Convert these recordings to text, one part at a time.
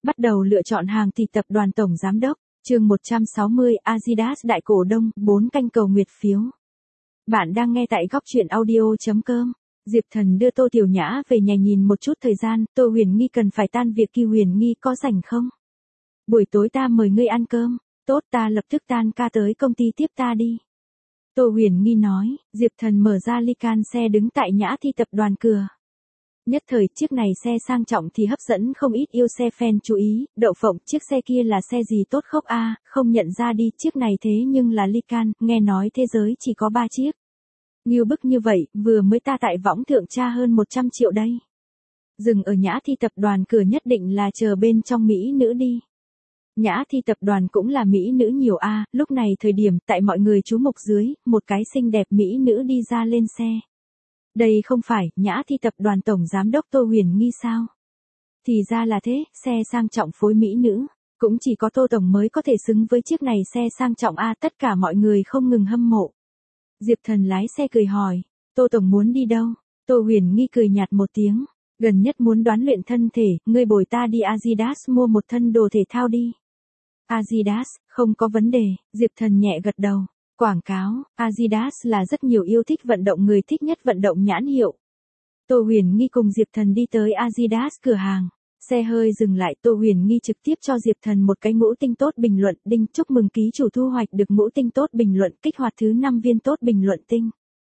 Bắt đầu lựa chọn hàng thì tập đoàn tổng giám đốc, chương 160 Adidas đại cổ đông, 4 canh cầu nguyệt phiếu. Bạn đang nghe tại góc truyện audio.com. Diệp Thần đưa Tô Tiểu Nhã về nhà nhìn một chút thời gian, Tô Huyền Nghi cần phải tan việc, Ki Huyền Nghi có rảnh không? Buổi tối ta mời ngươi ăn cơm, tốt ta lập tức tan ca tới công ty tiếp ta đi. Tô Huyền Nghi nói, Diệp Thần mở ra ly can xe đứng tại Nhã Thi tập đoàn cửa. Nhất thời chiếc này xe sang trọng thì hấp dẫn không ít yêu xe fan chú ý, đậu phộng chiếc xe kia là xe gì tốt khóc a, không nhận ra đi, chiếc này thế nhưng là ly can, nghe nói thế giới chỉ có 3 chiếc. Như bức như vậy, vừa mới ta tại võng thượng tra hơn 100 triệu đây. Dừng ở Nhã Thi tập đoàn cửa nhất định là chờ bên trong mỹ nữ đi. Nhã Thi tập đoàn cũng là mỹ nữ nhiều a, lúc này thời điểm tại mọi người chú mục dưới, một cái xinh đẹp mỹ nữ đi ra lên xe. Đây không phải Nhã Thi tập đoàn tổng giám đốc Tô Huyền Nghi sao? Thì ra là thế, xe sang trọng phối mỹ nữ, cũng chỉ có Tô tổng mới có thể xứng với chiếc này xe sang trọng a, tất cả mọi người không ngừng hâm mộ. Diệp Thần lái xe cười hỏi, Tô tổng muốn đi đâu? Tô Huyền Nghi cười nhạt một tiếng, gần nhất muốn đoán luyện thân thể, ngươi bồi ta đi Adidas mua một thân đồ thể thao đi. Adidas, không có vấn đề, Diệp Thần nhẹ gật đầu. Quảng cáo, Adidas là rất nhiều yêu thích vận động người thích nhất vận động nhãn hiệu. Tô Huyền Nghi cùng Diệp Thần đi tới Adidas cửa hàng. Xe hơi dừng lại, Tô Huyền Nghi trực tiếp cho Diệp Thần một cái ngũ tinh tốt bình luận, đinh chúc mừng ký chủ thu hoạch được ngũ tinh tốt bình luận, kích hoạt thứ 5 viên tốt bình luận tinh.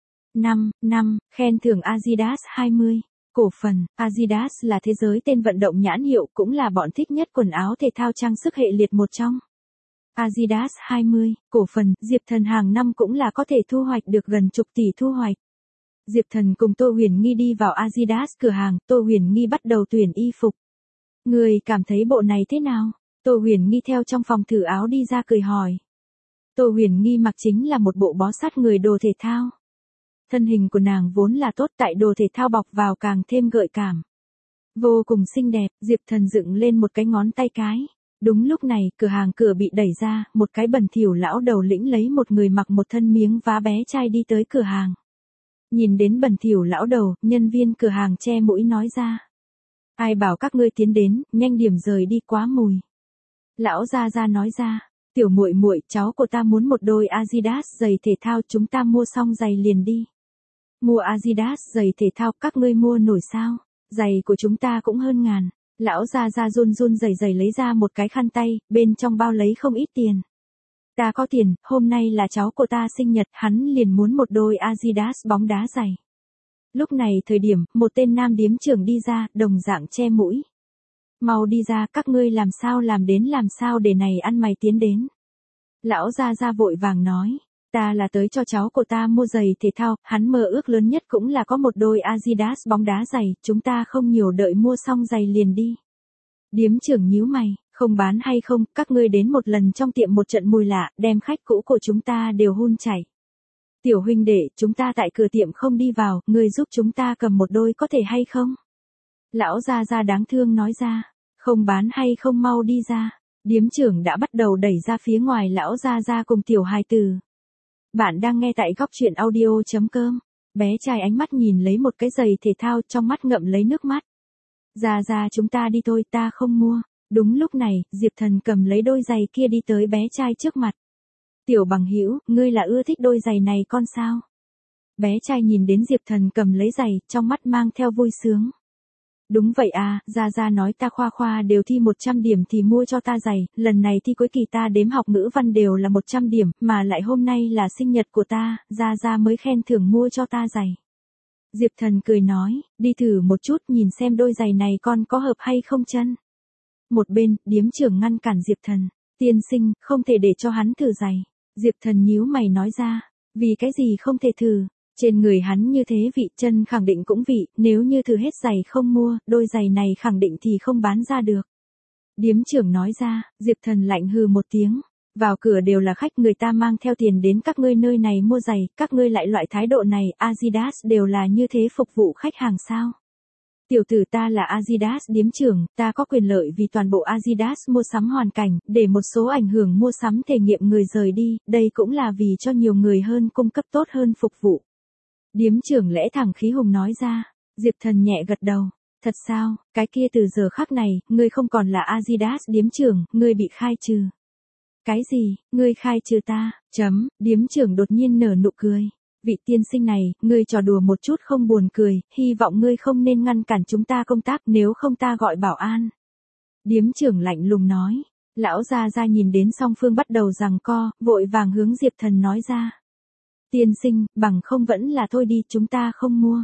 5, khen thưởng Adidas 20. Cổ phần, Adidas là thế giới tên vận động nhãn hiệu, cũng là bọn thích nhất quần áo thể thao trang sức hệ liệt một trong. Adidas 20, cổ phần, Diệp Thần hàng năm cũng là có thể thu hoạch được gần chục tỷ thu hoạch. Diệp Thần cùng Tô Huyền Nghi đi vào Adidas cửa hàng, Tô Huyền Nghi bắt đầu tuyển y phục. Người cảm thấy bộ này thế nào? Tô Huyền Nghi theo trong phòng thử áo đi ra cười hỏi. Tô Huyền Nghi mặc chính là một bộ bó sát người đồ thể thao. Thân hình của nàng vốn là tốt, tại đồ thể thao bọc vào càng thêm gợi cảm. Vô cùng xinh đẹp, Diệp Thần dựng lên một cái ngón tay cái. Đúng lúc này, cửa hàng cửa bị đẩy ra, một cái bẩn thỉu lão đầu lĩnh lấy một người mặc một thân miếng vá bé trai đi tới cửa hàng. Nhìn đến bẩn thỉu lão đầu, nhân viên cửa hàng che mũi nói ra. Ai bảo các ngươi tiến đến, nhanh điểm rời đi quá mùi. Lão gia gia nói ra, tiểu muội muội, cháu của ta muốn một đôi Adidas giày thể thao, chúng ta mua xong giày liền đi. Mua Adidas giày thể thao, các ngươi mua nổi sao? Giày của chúng ta cũng hơn ngàn. Lão gia gia run run rẩy rẩy lấy ra một cái khăn tay, bên trong bao lấy không ít tiền. Ta có tiền, hôm nay là cháu của ta sinh nhật, hắn liền muốn một đôi Adidas bóng đá giày. Lúc này thời điểm, một tên nam điếm trưởng đi ra, đồng dạng che mũi. Mau đi ra, các ngươi làm sao để này ăn mày tiến đến. Lão gia gia vội vàng nói, ta là tới cho cháu của ta mua giày thể thao, hắn mơ ước lớn nhất cũng là có một đôi Adidas bóng đá giày, chúng ta không nhiều đợi mua xong giày liền đi. Điếm trưởng nhíu mày, không bán hay không, các ngươi đến một lần trong tiệm một trận mùi lạ, đem khách cũ của chúng ta đều hun chảy. Tiểu huynh đệ, chúng ta tại cửa tiệm không đi vào, ngươi giúp chúng ta cầm một đôi có thể hay không? Lão gia gia đáng thương nói ra, không bán hay không mau đi ra. Điếm trưởng đã bắt đầu đẩy ra phía ngoài lão gia gia cùng tiểu hài tử. Bạn đang nghe tại góc truyện audio.com. Bé trai ánh mắt nhìn lấy một cái giày thể thao, trong mắt ngậm lấy nước mắt. Gia gia chúng ta đi thôi, ta không mua. Đúng lúc này, Diệp Thần cầm lấy đôi giày kia đi tới bé trai trước mặt. Tiểu bằng hữu, ngươi là ưa thích đôi giày này con sao? Bé trai nhìn đến Diệp Thần cầm lấy giày, trong mắt mang theo vui sướng. Đúng vậy à, Gia Gia nói ta khoa đều thi 100 điểm thì mua cho ta giày, lần này thi cuối kỳ ta đếm học ngữ văn đều là 100 điểm, mà lại hôm nay là sinh nhật của ta, Gia Gia mới khen thưởng mua cho ta giày. Diệp Thần cười nói, đi thử một chút nhìn xem đôi giày này con có hợp hay không chân. Một bên, điếm trưởng ngăn cản Diệp Thần, tiên sinh, không thể để cho hắn thử giày. Diệp Thần nhíu mày nói ra, vì cái gì không thể thử? Trên người hắn như thế vị, chân khẳng định cũng vị, nếu như thử hết giày không mua, đôi giày này khẳng định thì không bán ra được. Điếm trưởng nói ra, Diệp Thần lạnh hừ một tiếng, vào cửa đều là khách, người ta mang theo tiền đến các ngươi nơi này mua giày, các ngươi lại loại thái độ này, Adidas đều là như thế phục vụ khách hàng sao? Tiểu tử ta là Adidas điếm trưởng, ta có quyền lợi vì toàn bộ Adidas mua sắm hoàn cảnh, để một số ảnh hưởng mua sắm thể nghiệm người rời đi, đây cũng là vì cho nhiều người hơn cung cấp tốt hơn phục vụ. Điếm trưởng lẽ thẳng khí hùng nói ra, Diệp Thần nhẹ gật đầu, Thật sao, cái kia từ giờ khắc này, ngươi không còn là Adidas điếm trưởng, ngươi bị khai trừ. Cái gì, ngươi khai trừ ta, điếm trưởng đột nhiên nở nụ cười. Vị tiên sinh này, ngươi trò đùa một chút không buồn cười, hy vọng ngươi không nên ngăn cản chúng ta công tác nếu không ta gọi bảo an. Điếm trưởng lạnh lùng nói. Lão Gia Gia nhìn đến song phương bắt đầu giằng co, vội vàng hướng Diệp Thần nói ra. Tiên sinh, bằng không vẫn là thôi đi, chúng ta không mua.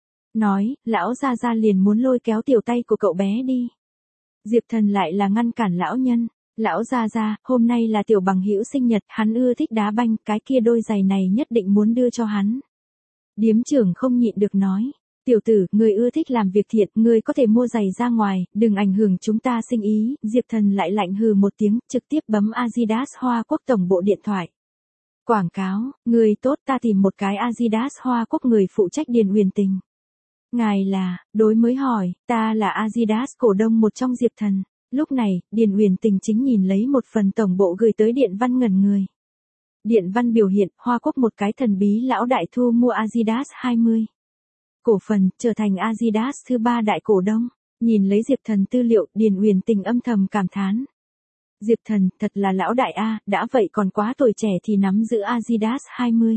Nói, lão Gia Gia liền muốn lôi kéo tiểu tay của cậu bé đi. Diệp Thần lại là ngăn cản lão nhân. Lão Gia Gia, hôm nay là tiểu bằng hữu sinh nhật, hắn ưa thích đá banh, cái kia đôi giày này nhất định muốn đưa cho hắn. Điếm trưởng không nhịn được nói. Tiểu tử, người ưa thích làm việc thiện, người có thể mua giày ra ngoài, đừng ảnh hưởng chúng ta sinh ý. Diệp Thần lại lạnh hừ một tiếng, trực tiếp bấm Adidas Hoa Quốc tổng bộ điện thoại. Quảng cáo, người tốt, ta tìm một cái Adidas Hoa Quốc người phụ trách Điền Huyền Tình. Ngài là, đối mới hỏi, ta là Adidas cổ đông một trong Diệp Thần. Lúc này, Điền Huyền Tình chính nhìn lấy một phần tổng bộ gửi tới điện văn ngẩn người. Điện văn biểu hiện, Hoa Quốc một cái thần bí lão đại thu mua Adidas 20. Cổ phần, trở thành Adidas thứ 3 đại cổ đông. Nhìn lấy Diệp Thần tư liệu, Điền Huyền Tình âm thầm cảm thán. Diệp Thần, thật là lão đại A, đã vậy còn quá tuổi trẻ thì nắm giữ Adidas 20.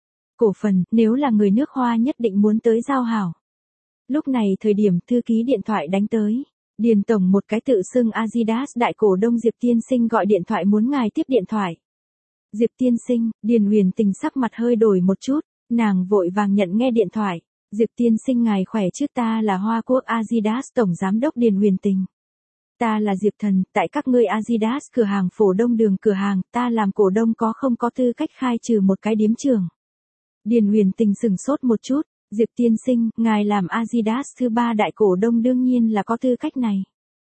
Cổ phần, nếu là người nước Hoa nhất định muốn tới giao hảo. Lúc này thời điểm thư ký điện thoại đánh tới. Điền tổng một cái tự xưng Adidas đại cổ đông Diệp tiên sinh gọi điện thoại muốn ngài tiếp điện thoại. Diệp tiên sinh, Điền Huyền Tình sắc mặt hơi đổi một chút, nàng vội vàng nhận nghe điện thoại. Diệp tiên sinh ngài khỏe chứ, ta là Hoa Quốc Adidas tổng giám đốc Điền Huyền Tình. Ta là Diệp Thần, tại các ngươi Adidas cửa hàng Phổ Đông đường cửa hàng, ta làm cổ đông có không có tư cách khai trừ một cái điếm trưởng. Điền Huyền Tình sừng sốt một chút. Diệp tiên sinh, ngài làm Adidas thứ 3 đại cổ đông đương nhiên là có tư cách này.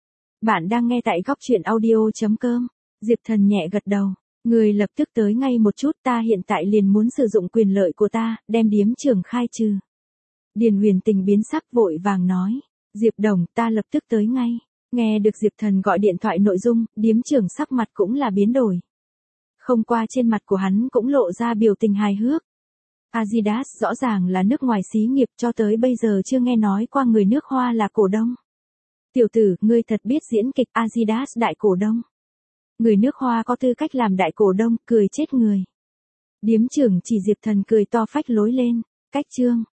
Bạn đang nghe tại góc truyện audio.com. Diệp Thần nhẹ gật đầu. Người lập tức tới ngay một chút, ta hiện tại liền muốn sử dụng quyền lợi của ta, đem điếm trưởng khai trừ. Điền Huyền Tình biến sắc vội vàng nói. Diệp đồng, ta lập tức tới ngay. Nghe được Diệp Thần gọi điện thoại nội dung, điếm trưởng sắc mặt cũng là biến đổi. Không qua trên mặt của hắn cũng lộ ra biểu tình hài hước. Adidas rõ ràng là nước ngoài xí nghiệp, cho tới bây giờ chưa nghe nói qua người nước Hoa là cổ đông. Tiểu tử, ngươi thật biết diễn kịch, Adidas đại cổ đông. Người nước Hoa có tư cách làm đại cổ đông, cười chết người. Điếm trưởng chỉ Diệp Thần cười to phách lối lên. Cách chương.